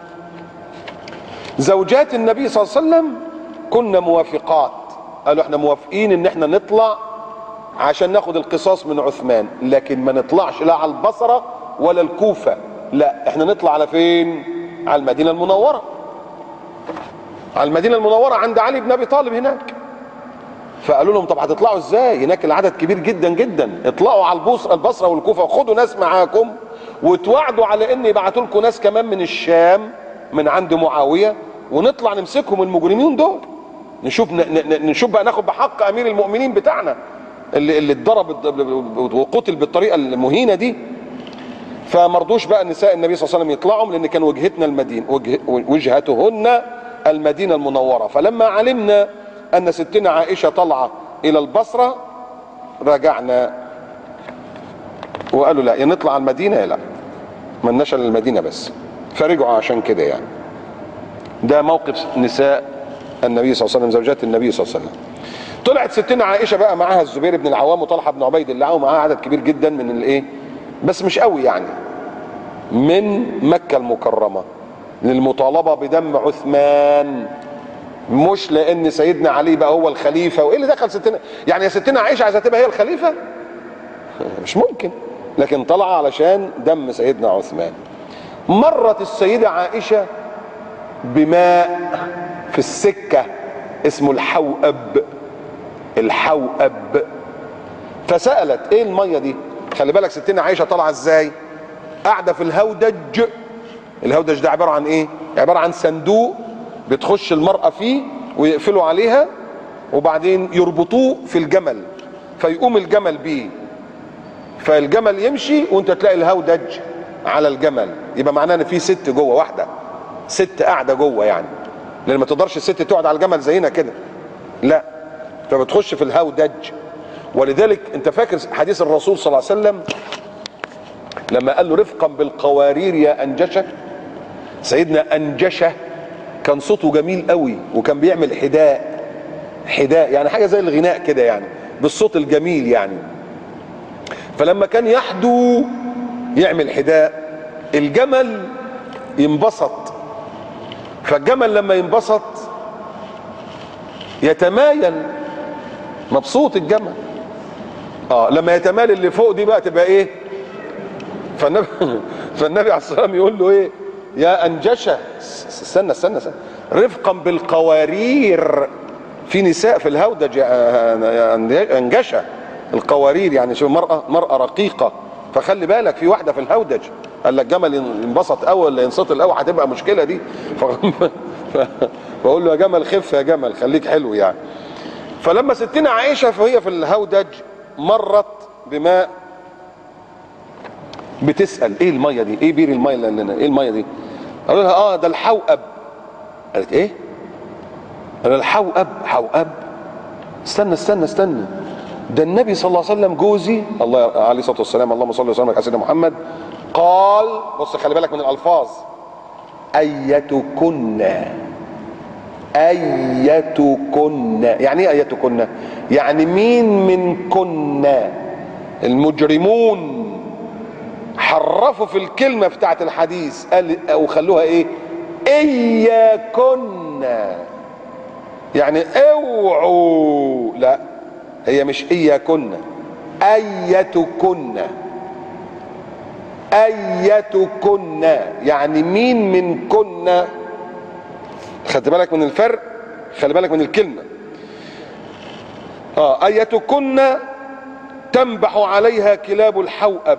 زوجات النبي صلى الله عليه وسلم كنا موافقات، قالوا احنا موافقين ان احنا نطلع عشان ناخد القصاص من عثمان، لكن ما نطلعش لا على البصره ولا الكوفه، لا، احنا نطلع على فين؟ على المدينة المنورة. على المدينة المنورة عند علي بن ابي طالب هناك. فقالوا لهم طب هتطلعوا ازاي؟ هناك العدد كبير جدا جدا، اطلعوا على البصرة والكوفة وخدوا ناس معاكم، وتوعدوا على ان يبعتوا لكم ناس كمان من الشام من عند معاوية، ونطلع نمسكهم المجرمين دول، نشوف بقى ناخد بحق امير المؤمنين بتاعنا اللي اتضرب وقتل بالطريقة المهينة دي. فمرضوش بقى نساء النبي صلى الله عليه وسلم يطلعوا، لان كان وجهتنا المدينة، وجهتهن المدينة المنورة. فلما علمنا ان ستنا عائشة طلعة الى البصرة رجعنا وقالوا لا، يا نطلع على المدينة يا لا، ملناش الا المدينة بس. فرجعوا عشان كده يعني. ده موقف نساء النبي صلى الله عليه وسلم، زوجات النبي صلى الله عليه وسلم. طلعت ستنا عائشة بقى معاها الزبير بن العوام وطلحة بن عبيد الله، ومعاها عدد كبير جدا من الايه، بس مش قوي يعني، من مكة المكرمة للمطالبة بدم عثمان، مش لان سيدنا علي بقى هو الخليفة. وايه اللي دخل ستنا يعني؟ يا ستنا عائشة عايزة تبقى هي الخليفة؟ مش ممكن. لكن طلع علشان دم سيدنا عثمان. مرت السيدة عائشة بماء في السكة اسمه الحوأب، الحوأب. فسألت ايه المية دي؟ خلي بالك ستنا عائشة طالعة ازاي؟ قاعدة في الهودج. الهودج ده عبارة عن ايه؟ عبارة عن صندوق بتخش المرأة فيه ويقفلوا عليها، وبعدين يربطوه في الجمل، فيقوم الجمل بيه، فالجمل يمشي وانت تلاقي الهودج على الجمل. يبقى معناه ان في ست جوه، واحدة ست قاعدة جوه يعني، لان ما تقدرش الست تقعد على الجمل زينا كده، لا، فبتخش في الهودج. ولذلك انت فاكر حديث الرسول صلى الله عليه وسلم لما قال له رفقا بالقوارير يا انجشه؟ سيدنا انجشه كان صوته جميل قوي، وكان بيعمل حداء، حداء يعني حاجه زي الغناء كده يعني، بالصوت الجميل يعني. فلما كان يحدو يعمل حداء الجمل ينبسط، فالجمل لما ينبسط يتمايل، مبسوط الجمل. لما يتمايل اللي فوق دي بقى تبقى ايه؟ فالنبي عليه الصلاه والسلام يقول له ايه؟ يا انجشه، استنى رفقا بالقوارير، في نساء في الهودج يا انجشه. القوارير يعني شوف، مرأة رقيقة، فخلي بالك في واحدة في الهودج. قال لك جمل ينبسط اول ولا ينسطل الاول؟ هتبقى مشكلة دي. فقول له يا جمل خف، يا جمل خليك حلو يعني. فلما ستنا عائشة فهي في الهودج مرت بماء، بتسأل ايه المية دي؟ ايه بير المية اللي لنا؟ ايه المية دي؟ قالوا لها ده الحوأب. قالت ايه؟ قالوا الحوأب. حوأب؟ استنى، ده النبي صلى الله عليه وسلم جوزي، الله عليه الصلاه والسلام، اللهم صل وسلم على سيدنا محمد، قال، بص خلي بالك من الالفاظ، ايتكن. يعني ايه ايتكن؟ يعني مين منكن؟ المجرمون حرفوا في الكلمه بتاعت الحديث، قال وخلوها ايه؟ اياكن، يعني اوعوا. لا، هي مش اياكن، ايتكن. يعني مين منكن. خدت بالك من الفرق؟ خلي بالك من الكلمة. ايتكن تنبح عليها كلاب الحوأب.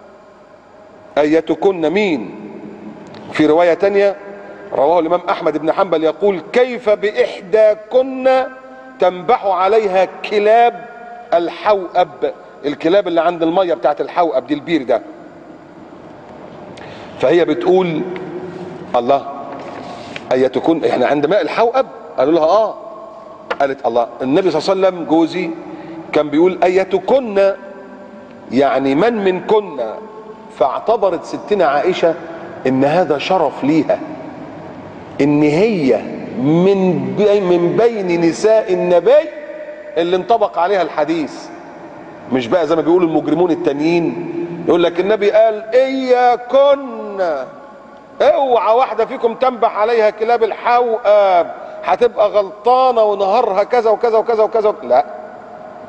ايتكن مين؟ في رواية تانية رواه الامام احمد بن حنبل يقول كيف باحداكن تنبح عليها كلاب الحوأب، الكلاب اللي عند المية بتاعت الحوأب دي، البير ده. فهي بتقول الله، ايتكن احنا عند ماء الحوأب؟ قالوا لها قالت الله، النبي صلى الله عليه وسلم جوزي كان بيقول ايتكن يعني من منكن. فاعتبرت ستنا عائشة ان هذا شرف ليها، ان هي من بين نساء النبي اللي انطبق عليها الحديث، مش بقى زي ما بيقولوا المجرمون التانيين يقول لك النبي قال اياكن، اوعى واحده فيكم تنبح عليها كلاب الحوأب، هتبقى غلطانه ونهارها كذا وكذا وكذا وكذا. لا،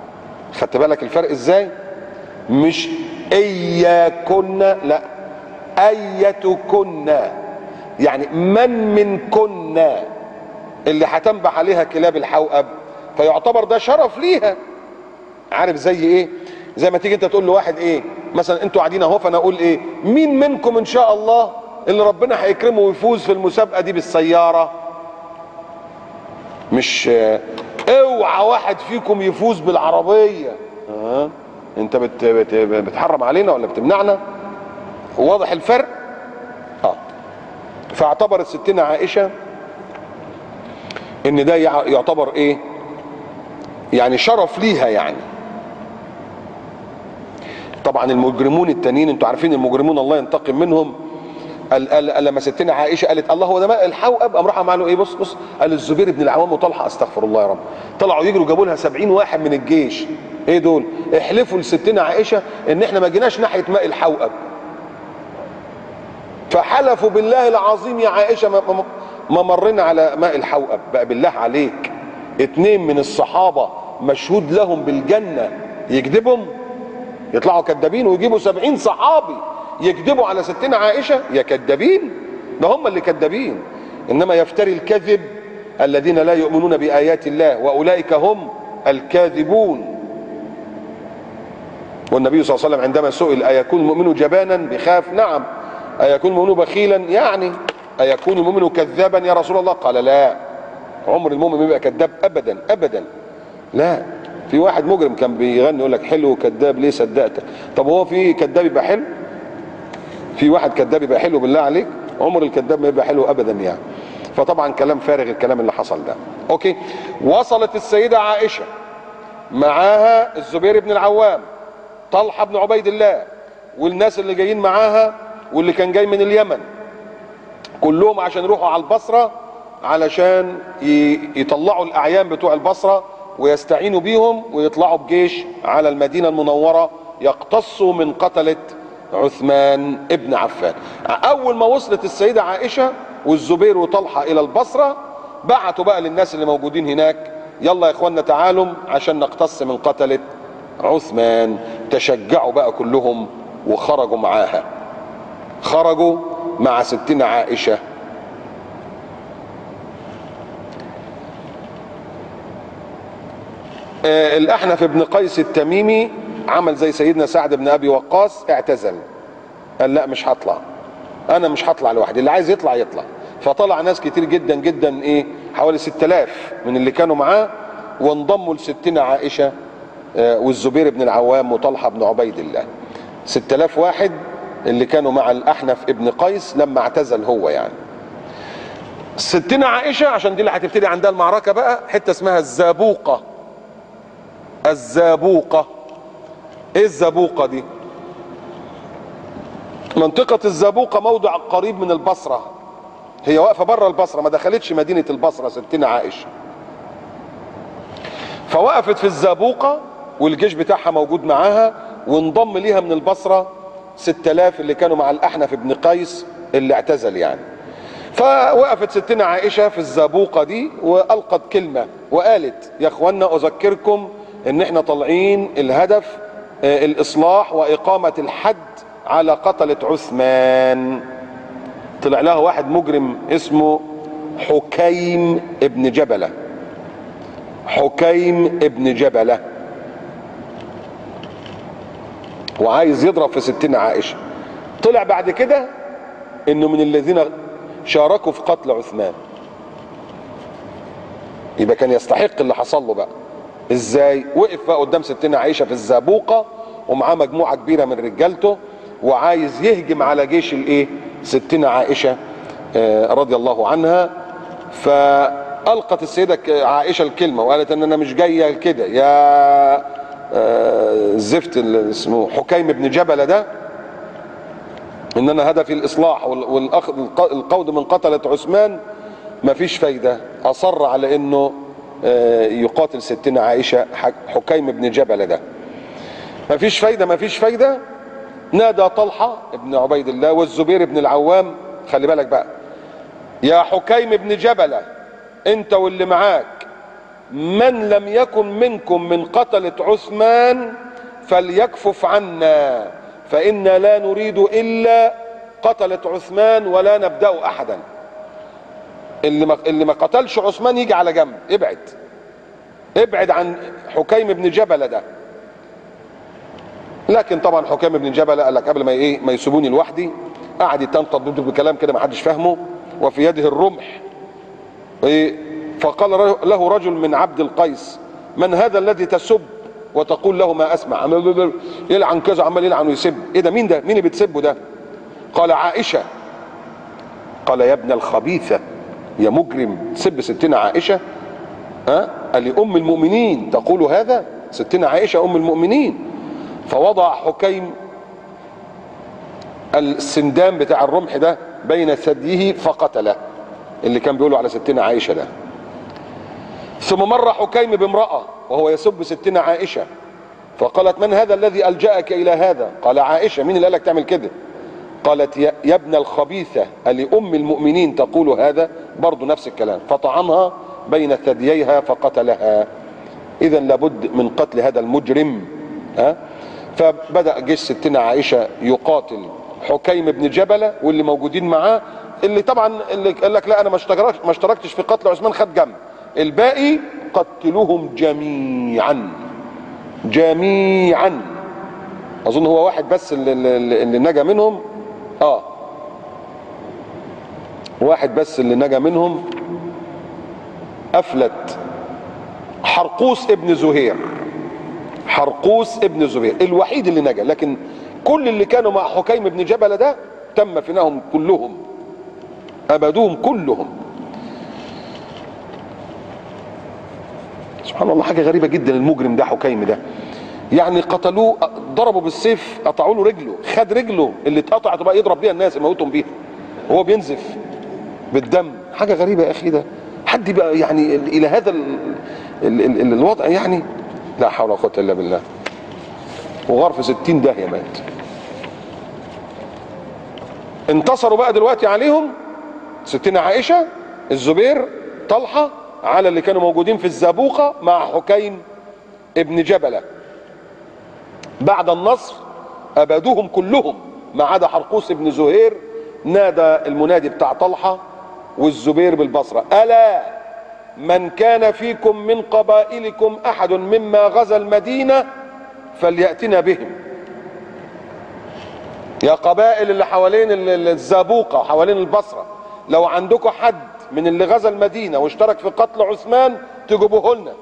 خدت بالك الفرق ازاي؟ مش اياكن، لا، ايتكن، يعني من منكن اللي هتنبح عليها كلاب الحوأب، فيعتبر ده شرف ليها. عارف زي ايه؟ زي ما تيجي انت تقول لواحد ايه مثلا، انتوا قاعدين اهو، فانا اقول ايه، مين منكم ان شاء الله اللي ربنا هيكرمه ويفوز في المسابقه دي بالسياره؟ مش اوعى واحد فيكم يفوز بالعربيه. انت بتحرم علينا ولا بتمنعنا؟ واضح الفرق؟ فاعتبرت ستنا عائشه ان ده يعتبر ايه، يعني شرف ليها يعني. طبعا المجرمون التانيين، انتوا عارفين المجرمون الله ينتقم منهم، لما ستنا عائشه قالت الله هو ده ماء الحوأب، قام راح عملوا ايه، بص قال الزبير بن العوام وطلحه، استغفر الله يا رب، طلعوا يجروا جابوا لها 70 واحد من الجيش. ايه دول؟ احلفوا لستنا عائشه ان احنا ما جيناش ناحيه ماء الحوأب. فحلفوا بالله العظيم يا عائشه ما مرينا على ماء الحوأب. بقى بالله عليك 2 من الصحابه مشهود لهم بالجنه يكذبهم؟ يطلعوا كذابين ويجيبوا 70 صحابي يكذبوا على ستنا عائشه؟ يا كذابين، ده هم اللي كذابين. انما يفتري الكذب الذين لا يؤمنون بآيات الله واولئك هم الكاذبون. والنبي صلى الله عليه وسلم عندما سئل ايكون المؤمن جبانا بخاف؟ نعم. ايكون المؤمن بخيلا؟ يعني ايكون المؤمن كذابا يا رسول الله؟ قال لا، عمر المؤمن ما يبقى كذاب ابدا ابدا. لا. في واحد مجرم كان بيغني يقول لك حلو كذاب ليه صدقتك. طب هو في كذاب يبقى حلو؟ في واحد كذاب يبقى حلو بالله عليك؟ عمر الكذاب ما يبقى حلو ابدا يعني. فطبعا كلام فارغ الكلام اللي حصل ده. اوكي. وصلت السيده عائشه معاها الزبير بن العوام، طلحه بن عبيد الله، والناس اللي جايين معاها واللي كان جاي من اليمن، كلهم عشان يروحوا على البصره علشان يطلعوا الاعيان بتوع البصره ويستعينوا بيهم ويطلعوا بجيش على المدينه المنوره يقتصوا من قتله عثمان ابن عفان. اول ما وصلت السيده عائشه والزبير وطلحه الى البصره، بعتوا بقى للناس اللي موجودين هناك يلا يا اخوانا تعالوا عشان نقتص من قتله عثمان. تشجعوا بقى كلهم وخرجوا معاها، خرجوا مع ستنا عائشه. الأحنف بن قيس التميمي عمل زي سيدنا سعد بن أبي وقاص، اعتزل، قال لا مش هطلع، أنا مش هطلع لوحدي، اللي عايز يطلع يطلع. فطلع ناس كتير جدا جدا، إيه، حوالي 6000 من اللي كانوا معاه، وانضموا لستنا عائشة والزبير بن العوام وطلحة بن عبيد الله. 6000 واحد اللي كانوا مع الأحنف بن قيس لما اعتزل هو يعني. ستنا عائشة عشان دي اللي هتبتدي عندها المعركة بقى، حتة اسمها الزابوقة. الزابوقة، ايه الزابوقة دي؟ منطقة الزابوقة موضع قريب من البصرة، هي واقفة بره البصرة، ما دخلتش مدينة البصرة ستنا عائشة. فوقفت في الزابوقة والجيش بتاعها موجود معاها، وانضم ليها من البصرة 6000 اللي كانوا مع الأحنف بن قيس اللي اعتزل يعني. فوقفت ستنا عائشة في الزابوقة دي وألقت كلمة وقالت يا اخوانا أذكركم ان احنا طالعين الهدف الاصلاح واقامة الحد على قتلة عثمان. طلع لها واحد مجرم اسمه حكيم ابن جبلة، حكيم ابن جبلة، وعايز يضرب في ستنا عائشة. طلع بعد كده انه من الذين شاركوا في قتل عثمان، يبقى كان يستحق اللي حصل له بقى. ازاي؟ وقف بقى قدام ستنا عائشه في الزابوقه ومعاه مجموعه كبيره من رجالته، وعايز يهجم على جيش الايه؟ ستنا عائشه رضي الله عنها. فالقت السيده عائشه الكلمه وقالت ان انا مش جايه كده يا زفت اللي اسمه حكيم بن جبله ده، ان انا هدفي الاصلاح والقود من قتله عثمان. مفيش فايده، اصر على انه يقاتل ستنا عائشة حكيم بن جبل ده. مفيش فايدة مفيش فايدة. نادى طلحة ابن عبيد الله والزبير بن العوام، خلي بالك بقى، يا حكيم بن جبلة انت واللي معاك، من لم يكن منكم من قتلة عثمان فليكفف عنا، فإنا لا نريد إلا قتلت عثمان ولا نبدأ احدا. اللي ما قتلش عثمان يجي على جنب، ابعد عن حكيم بن جبلة ده. لكن طبعا حكيم بن جبلة قال لك قبل ما يسيبوني لوحدي، قعد يتنطط بكلام كده ما حدش فاهمه، وفي يده الرمح. فقال له رجل من عبد القيس: من هذا الذي تسب وتقول له ما اسمع؟ يلعن كذا، عمال يلعن ويسب. ايه ده؟ مين ده؟ مين اللي بتسبه ده؟ قال: عائشة. قال: يا ابن الخبيثة يا مجرم، تسب ستنا عائشة؟ قال لي: ام المؤمنين تقول هذا؟ ستنا عائشة ام المؤمنين. فوضع حكيم السندام بتاع الرمح ده بين ثدييه فقتله، اللي كان بيقولوا على ستنا عائشة ده. ثم مر حكيم بامرأة وهو يسب ستنا عائشة، فقالت: من هذا الذي ألجأك إلى هذا؟ قال: عائشة. مين اللي قالك تعمل كده؟ قالت: يا ابن الخبيثة ألأم المؤمنين تقول هذا؟ برضو نفس الكلام. فطعنها بين ثدييها فقتلها. إذا لابد من قتل هذا المجرم. فبدأ جيش ستنا عائشة يقاتل حكيم بن جبلة واللي موجودين معاه، اللي طبعا اللي قال لك لا انا ما اشتركتش في قتل عثمان خد جنب، الباقي قتلوهم جميعا. اظن هو واحد بس اللي نجا منهم. واحد بس اللي نجا منهم، افلت حرقوس ابن زهير. حرقوس ابن زهير الوحيد اللي نجا، لكن كل اللي كانوا مع حكيم بن جبلة ده تم فناهم كلهم، ابدوهم كلهم. سبحان الله، حاجه غريبه جدا. المجرم ده حكيم ده يعني قتلوه، ضربوا بالسيف، قطعوا له رجله، خد رجله اللي اتقطعت وبقى يضرب بيها الناس، يموتهم بيها وهو بينزف بالدم. حاجه غريبه يا اخي، ده حد بقى يعني الى هذا الوضع يعني؟ لا حول ولا قوه الا بالله. وغار في 60 داهيه مات. انتصروا بقى دلوقتي عليهم ستنا عائشه، الزبير، طلحه، على اللي كانوا موجودين في الزابوقه مع حكيم ابن جبلة. بعد النصر ابادوهم كلهم ما عدا حرقوس ابن زهير. نادى المنادي بتاع طلحه والزبير بالبصره: الا من كان فيكم من قبائلكم احد مما غزا المدينه فلياتنا بهم. يا قبائل اللي حوالين الزابوقه حوالين البصره، لو عندكم حد من اللي غزا المدينه واشترك في قتل عثمان تجيبوه لنا.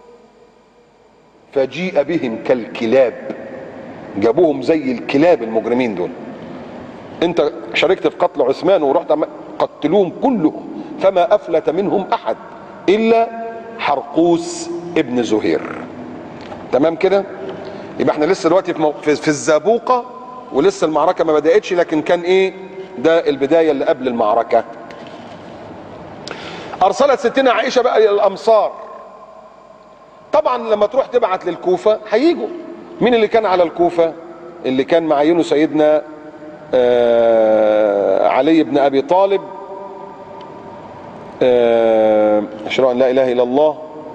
فجيء بهم كالكلاب، جابوهم زي الكلاب المجرمين دول. انت شاركت في قتل عثمان ورحت قتلوهم كلهم، فما افلت منهم احد الا حرقوس ابن زهير. تمام كده؟ يبقى احنا لسه دلوقتي في الزابوقه، ولسه المعركه ما بداتش، لكن كان ايه ده؟ البدايه اللي قبل المعركه. ارسلت ستنا عائشه بقى الى الامصار. طبعا لما تروح تبعت للكوفه هيجوا. مين اللي كان على الكوفه؟ اللي كان معينه سيدنا علي بن ابي طالب، اشهد ان لا اله الا الله،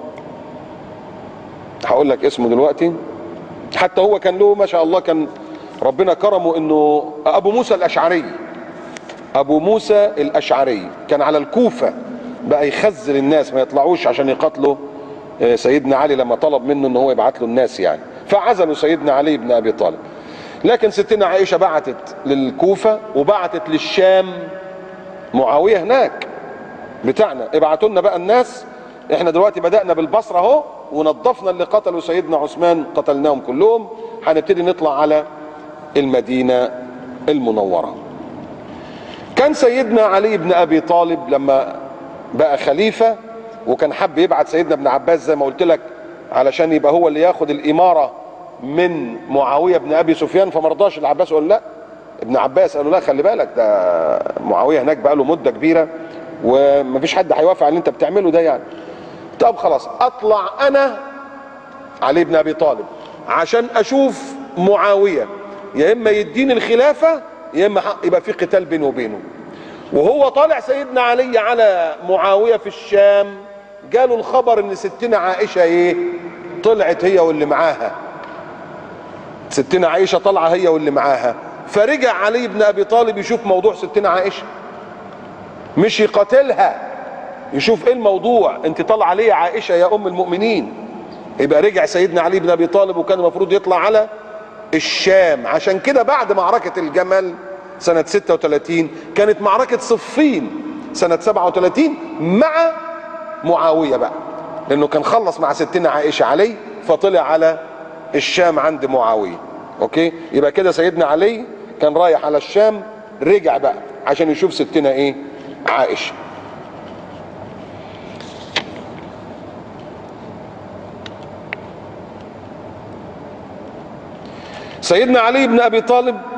هقول لك اسمه دلوقتي. حتى هو كان له ما شاء الله، كان ربنا كرمه انه ابو موسى الاشعري. ابو موسى الاشعري كان على الكوفه بقى يخزل الناس ما يطلعوش عشان يقاتلوا سيدنا علي لما طلب منه ان هو يبعت له الناس يعني، فعزلوا سيدنا علي بن ابي طالب. لكن ستنا عائشه بعتت للكوفه وبعتت للشام معاويه هناك بتاعنا: ابعتوا لنا بقى الناس، احنا دلوقتي بدأنا بالبصره اهو ونظفنا اللي قتلوا سيدنا عثمان، قتلناهم كلهم، هنبتدي نطلع على المدينه المنوره. كان سيدنا علي بن ابي طالب لما بقى خليفه وكان حب يبعت سيدنا ابن عباس زي ما قلت لك علشان يبقى هو اللي ياخد الاماره من معاويه بن ابي سفيان، فما رضاش العباس، قال لا. ابن عباس قال له: لا خلي بالك، ده معاويه هناك بقى له مده كبيره ومفيش حد هيوافق على اللي انت بتعمله ده يعني. طب خلاص اطلع انا علي بن ابي طالب عشان اشوف معاويه، يا اما يديني الخلافه يا اما يبقى في قتال بينه وبينه. وهو طالع سيدنا علي على معاويه في الشام، جاله الخبر ان ستنا عائشه ايه؟ طلعت هي واللي معاها. ستنا عائشه طالعه هي واللي معاها، فرجع علي بن ابي طالب يشوف موضوع ستنا عائشه، مش يقاتلها، يشوف ايه الموضوع، انت طالعه ليه يا عائشه يا ام المؤمنين. يبقى رجع سيدنا علي بن ابي طالب وكان المفروض يطلع على الشام. عشان كده بعد معركه الجمل سنه 36 كانت معركه صفين سنه 37 مع معاويه بقى، لانه كان خلص مع ستنا عائشه علي فطلع على الشام عند معاويه. اوكي، يبقى كده سيدنا علي كان رايح على الشام، رجع بقى عشان يشوف ستنا ايه عائشه. سيدنا علي بن ابي طالب